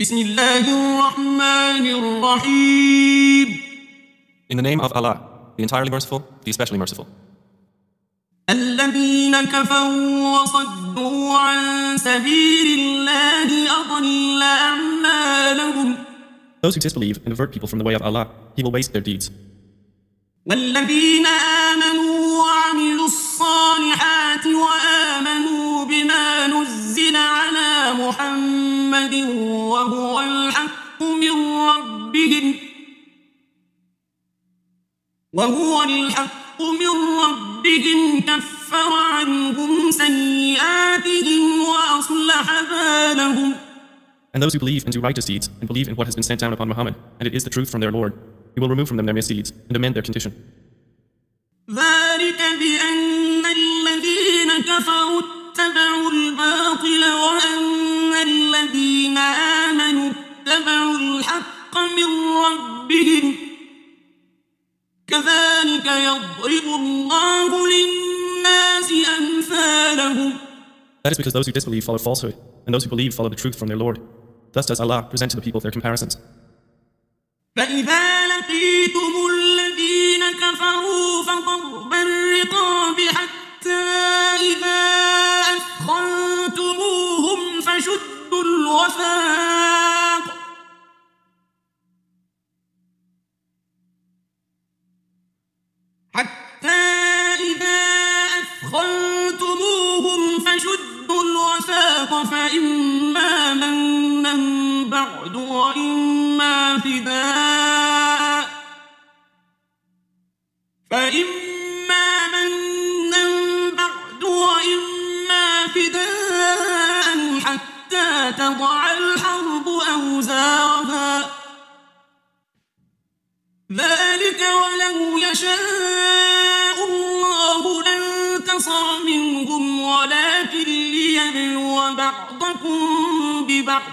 بسم الله الرحمن الرحيم. In the name of Allah, the entirely merciful, the especially merciful. الذين كفروا وصدوا عن سبيل الله أضل أعمالهم. Those who disbelieve and avert people from the way of Allah, He will waste their deeds. والذين آمنوا وعملوا الصالحات وآمنوا بما نزل على محمد وهو الحق من ربهم كفر عنهم سيئاتهم وأصلح بالهم. And those who believe and do righteous deeds and believe in what has been sent down upon Muhammad, and it is the truth from their Lord, He will remove from them their misdeeds and amend their condition. ذلك بأن الذين كفروا اتبعوا الباطل وأن الذين آمنوا اتبعوا الحق من ربهم كذلك يضرب الله للناس أمثالهم. That is because those who disbelieve follow falsehood, and those who believe follow the truth from their Lord. Thus does Allah present to the people their comparisons. فإذا لقيتم الذين كفروا فضرب الرقاب حتى إذا أثخنتموهم فشدوا الوثاق فإما منا بعد وإما فداء حتى تضع الحرب أوزارها. ذلك ولو يشاء الله لانتصر منهم ولكن ليبلو بعضكم ببعض.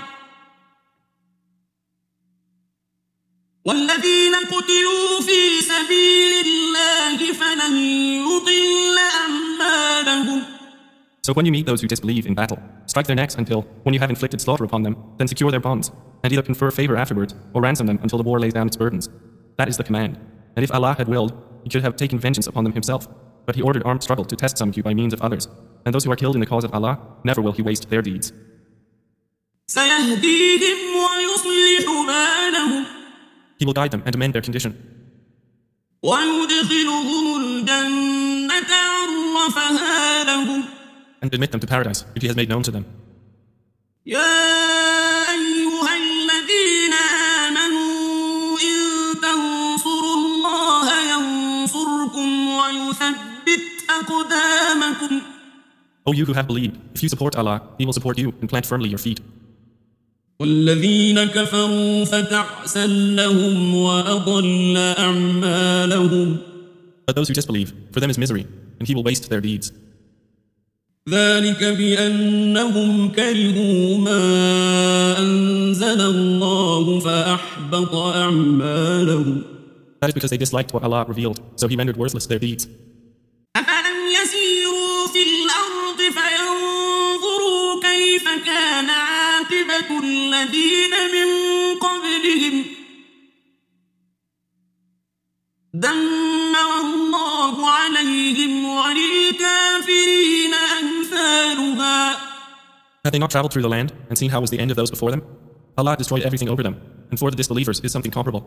والذين قتلوا في سبيل الله فلن يضل أعمالهم. So when you meet those who disbelieve in battle, strike their necks until, when you have inflicted slaughter upon them, then secure their bonds, and either confer favor afterwards, or ransom them until the war lays down its burdens. That is the command. And if Allah had willed, He could have taken vengeance upon them Himself. But He ordered armed struggle to test some of you by means of others. And those who are killed in the cause of Allah, never will He waste their deeds. He will guide them and amend their condition. And admit them to paradise, which He has made known to them. O you who have believed, if you support Allah, He will support you and plant firmly your feet. والذين كفروا فتعسا لهم وأضل أعمالهم. But those who disbelieve, for them is misery, and He will waste their deeds. ذلك بأنهم كرهوا ما أنزل الله فأحبط أعمالهم. That is because they disliked what Allah revealed, so He rendered worthless their deeds. أفلم يسيروا في الأرض فينظروا كيف كان عاقبة الذين من قبلهم دمر الله عليهم وللكافرين أمثالها. Have they not traveled through the land and seen how was the end of those before them? Allah destroyed everything over them, and for the disbelievers is something comparable.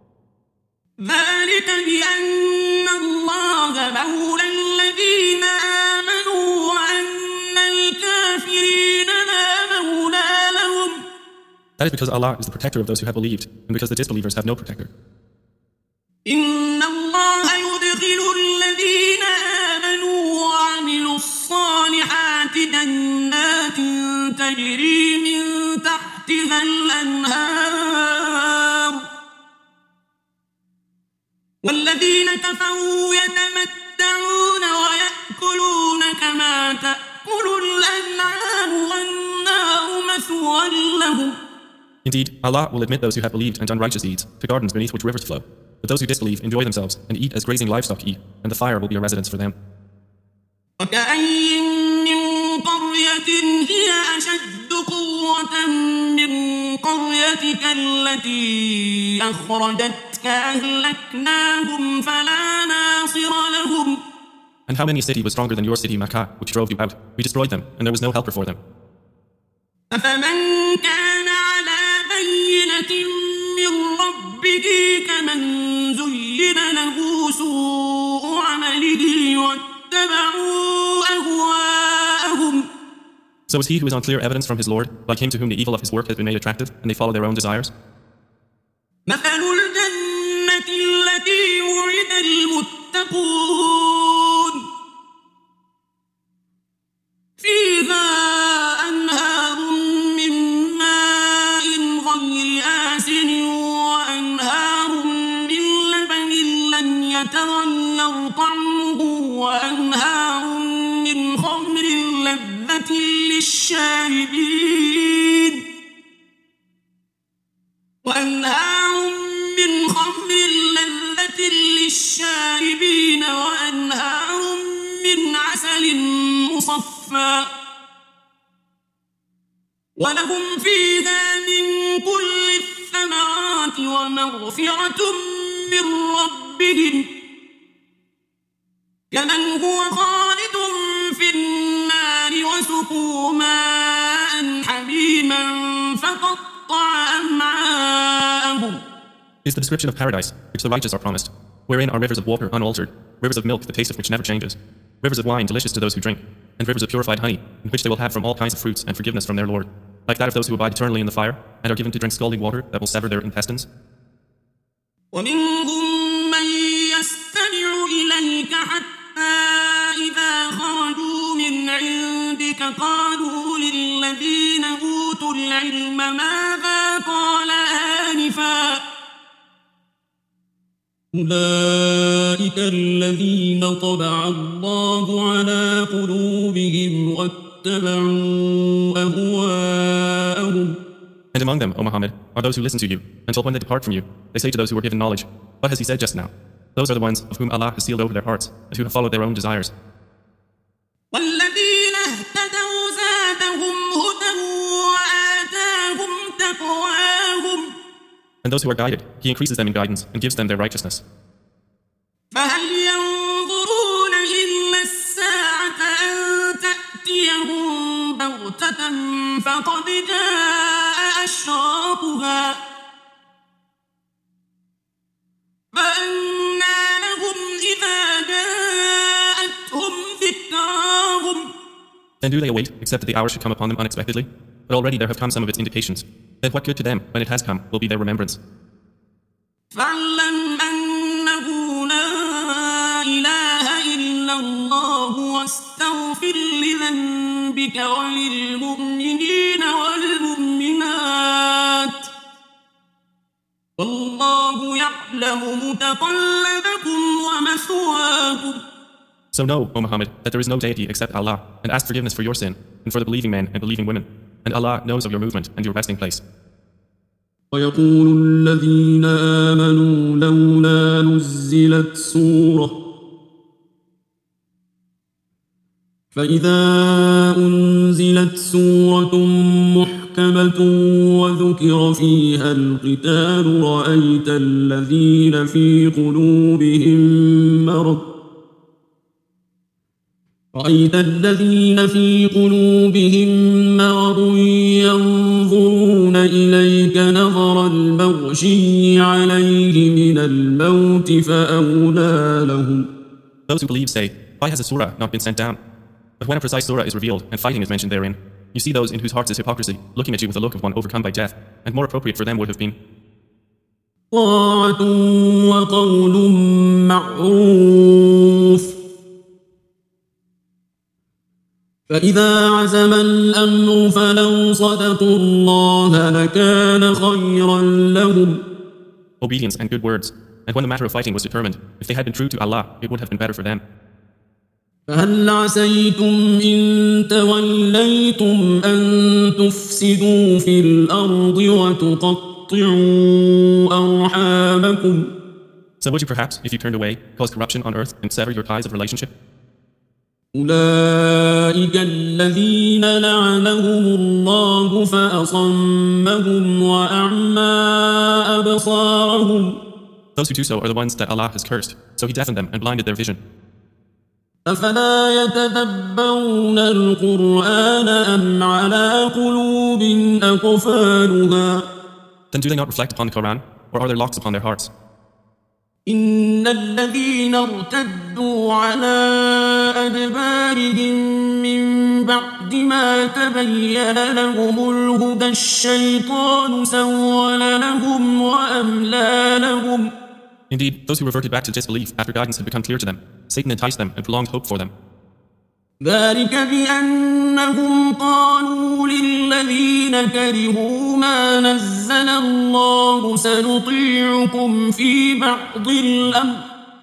ذلك بأن الله مولى الذين آمنوا وأن الكافرين لا مولى لهم. That is because Allah is the protector of those who have believed, and because the disbelievers have no protector. إن الله يدخل الذين آمنوا وعملوا الصالحات جنات تجري من تحتها الأنهار والذين كفروا يتمتعون ويأكلون كما تأكل الأنعام والنار مثوى لهم. Indeed, Allah will admit those who have believed and done righteous deeds to gardens beneath which rivers flow. But those who disbelieve enjoy themselves and eat as grazing livestock eat, and the fire will be a residence for them. وكأين من قرية قرية هي أشد قوة من قريتك التي أخرجتك أهلكناهم فلا ناصر لهم. And how many a city was stronger than your city, Makkah, which drove you out? We destroyed them, and there was no helper for them. أفمن كان على بينة من ربه كمن زين له سوء عمله واتبعوا أهواءهم. So is he who is on clear evidence from his Lord, like him to whom the evil of his work has been made attractive, and they follow their own desires? مثل الجنة التي وعد المتقون فيها أنهار من ماء غير آسن وأنهار من لبن لم يتغير طعمه وأنهار من خمر لذة للشاربين وأنهار من عسل مصفى ولهم فيها من كل الثمرات ومغفرة من ربهم كمن هو خالد في النار وسقوا ماء حميما فقطع أمعاءهم. Is the description of paradise, which the righteous are promised, wherein are rivers of water unaltered, rivers of milk, the taste of which never changes, rivers of wine delicious to those who drink, and rivers of purified honey, in which they will have from all kinds of fruits and forgiveness from their Lord, like that of those who abide eternally in the fire, and are given to drink scalding water that will sever their intestines? ومنهم من يستمع إليك حتى إذا خرجوا من عندك قالوا للذين أوتوا العلم ماذا قال آنفا أولئك الذين طبع الله على قلوبهم واتبعوا أهواءهم. And among them, O Muhammad, are those who listen to you, until when they depart from you, they say to those who were given knowledge, what has he said just now? Those are the ones of whom Allah has sealed over their hearts, and who have followed their own desires. والذين اهتدوا زادهم هدى وآتاهم تقواهم. And those who are guided, he increases them in guidance and gives them their righteousness. فهل ينظرون إلا الساعة أن تأتيهم بغتة فقد جاء أشراطها فأنى لهم إذا جاءتهم ذكراهم. Then do they await, except that the hour should come upon them unexpectedly? But already there have come some of its indications. Then what good to them, when it has come, will be their remembrance? فاعلم أنه لا إله إلا الله واستغفر لذنبك وللمؤمنين والمؤمنات والله يعلم متقلبكم ومثواكم. So know, O Muhammad, that there is no deity except Allah, and ask forgiveness for your sin, and for the believing men and believing women. And Allah knows of your movement and your resting place. ويقول الذين آمنوا لولا نزلت سورة فإذا أنزلت سورة محكمة وذكر فيها القتال رأيت الذين في قلوبهم مرض ينظرون إليك نظر المغشي عليه من الموت فأولى لهم. Those who believe say, why has a surah not been sent down? But when a precise surah is revealed and fighting is mentioned therein, you see those in whose hearts is hypocrisy, looking at you with the look of one overcome by death, and more appropriate for them would have been طاعة وقول معروف فإذا عزم الأمر فلو صدقوا الله لكان خيرا لهم. Obedience and good words. And when the matter of fighting was determined, if they had been true to Allah, it would have been better for them. فهل عسيتم إن توليتم أن تفسدوا في الأرض وتقطعوا أرحامكم. So would you perhaps, if you turned away, cause corruption on earth and sever your ties of relationship? أولئك الذين لعنهم الله فأصمهم وأعمى أبصارهم Those who do so are the ones that Allah has cursed, so He deafened them and blinded their vision. أفلا يتدبرون القرآن أم على قلوب أقفالها Then do they not reflect upon the Quran, or are there locks upon their hearts? إن الذين ارتدوا على أدبارهم من بعد ما تبين لهم الهدى الشيطان سول لهم وأملى لهم Indeed, those who reverted back to disbelief after guidance had become clear to them, Satan enticed them and prolonged hope for them. ذلك بأنهم قالوا للذين كرهوا ما نزل الله سنطيعكم في بعض الأمر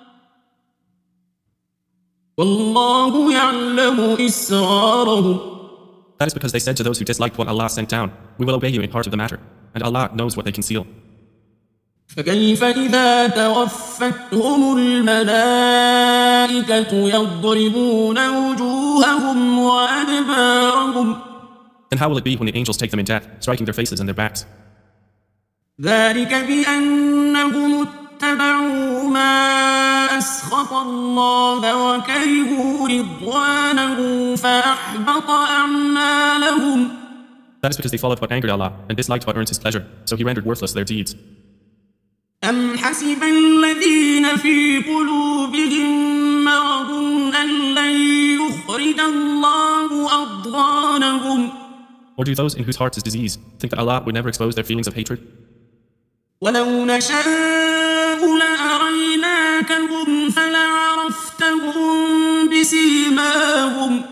والله يعلم إسرارهم. That is because they said to those who disliked what Allah sent down, "We will obey you in part of the matter," and Allah knows what they conceal. فكيف إذا توفتهم الملائكة يضربون وجوههم وأدبارهم Then how will it be when the angels take them in death, striking their faces and their backs? ذلك بأنهم اتبعوا ما أسخط الله وكرهوا رضوانه فأحبط أعمالهم. That is because they followed what angered Allah and disliked what earns His pleasure, so He rendered worthless their deeds. أم حسب الذين في قلوبهم مرض أن لن يخرج الله أضغانهم Or do those in whose hearts is disease think that Allah would never expose their feelings of hatred? ولو نشاء لأريناكهم فلعرفتهم بسيماهم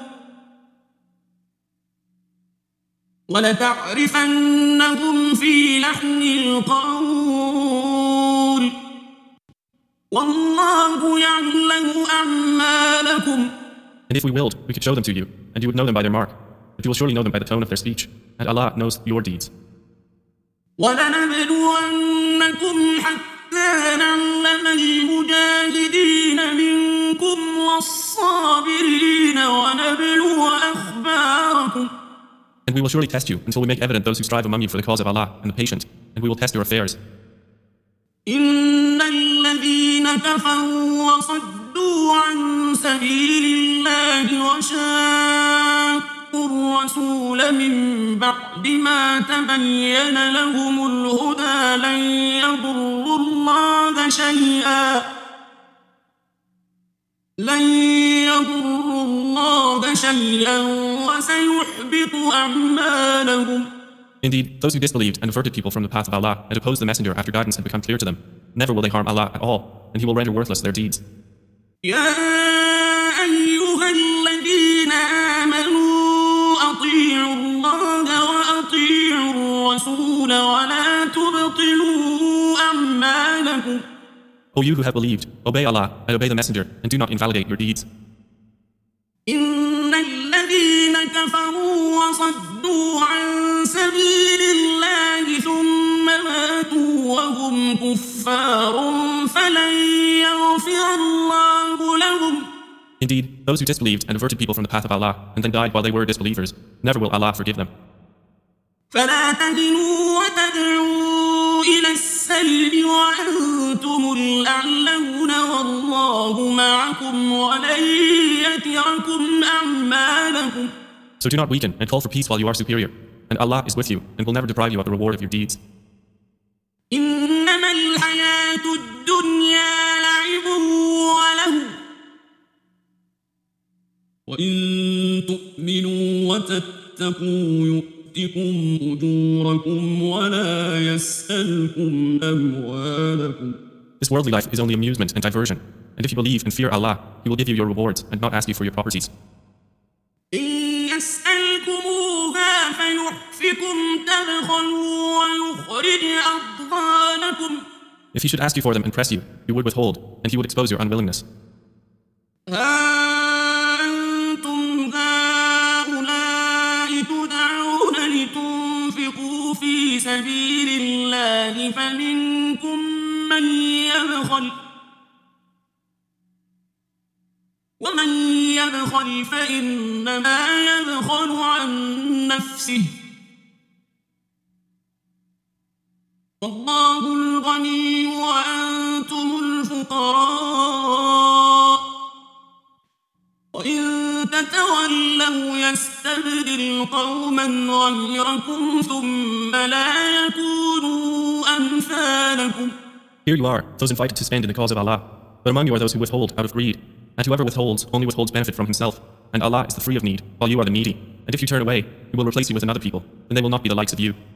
ولتعرفنهم في لحن القول والله يعلم أعمالكم. And if we willed, we could show them to you, and you would know them by their mark. But you will surely know them by the tone of their speech, and Allah knows your deeds. وَلَنَبْلُوَنَّكُمْ حَتَّى نَعْلَمَ الْمُجَاهِدِينَ مِنكُمْ وَالصَّابِرِينَ وَنَبْلُوَ أَخْبَارَكُمْ. And we will surely test you until we make evident those who strive among you for the cause of Allah and the patient, and we will test your affairs. إِنَّ الَّذِينَ كَفَرُوا وَصَدُّوا عَن سَبِيلِ اللَّهِ وَشَاقُّوا الرَّسُولَ مِن بَعْدِ مَا تَبَيَّنَ لَهُمُ الْهُدَىٰ لَن يَضُرُّوا اللَّهَ شَيْئًا وَسَيُحْبِطُ أَعْمَالَهُمْ. Indeed, those who disbelieved and averted people from the path of Allah and opposed the messenger after guidance had become clear to them, never will they harm Allah at all, and He will render worthless their deeds. يا أيها الذين آمنوا أطيعوا الله وأطيعوا الرسول ولا تبطلوا أعمالكم. O you who have believed, obey Allah and obey the messenger, and do not invalidate your deeds. إن الذين كفروا وصدوا عن سبيل الله ثم ماتوا وهم كفار فلن يغفر الله لهم. Indeed, those who disbelieved and averted people from the path of Allah and then died while they were disbelievers, never will Allah forgive them. فلا تهنوا وتدعوا إلى السلم وأنتم الأعلون والله معكم ولن يتركم أعمالكم. So do not weaken and call for peace while you are superior, and Allah is with you and will never deprive you of the reward of your deeds. إنما الحياة الدنيا لعب وله وإن تؤمنوا وتتقوا يؤتكم أجوركم ولا يسألكم أموالكم. This worldly life is only amusement and diversion, and if you believe and fear Allah, He will give you your rewards and not ask you for your properties. إن يسألكموها فيحفكم تبخلوا ويخرج أضغانكم. If He should ask you for them and press you, you would withhold, and He would expose your unwillingness. ها أنتم هؤلاء تدعون لتنفقوا في سبيل الله فمنكم من يبخل ومن يبخل فإنما يبخل عن نفسه والله الغني وأنتم الفقراء وإن تتولوا يستبدل قوما غيركم ثم لا يكونوا أمثالكم. Here you are, those invited to spend in the cause of Allah. But among you are those who withhold out of greed. And whoever withholds only withholds benefit from himself. And Allah is the free of need, while you are the needy. And if you turn away, He will replace you with another people, and they will not be the likes of you.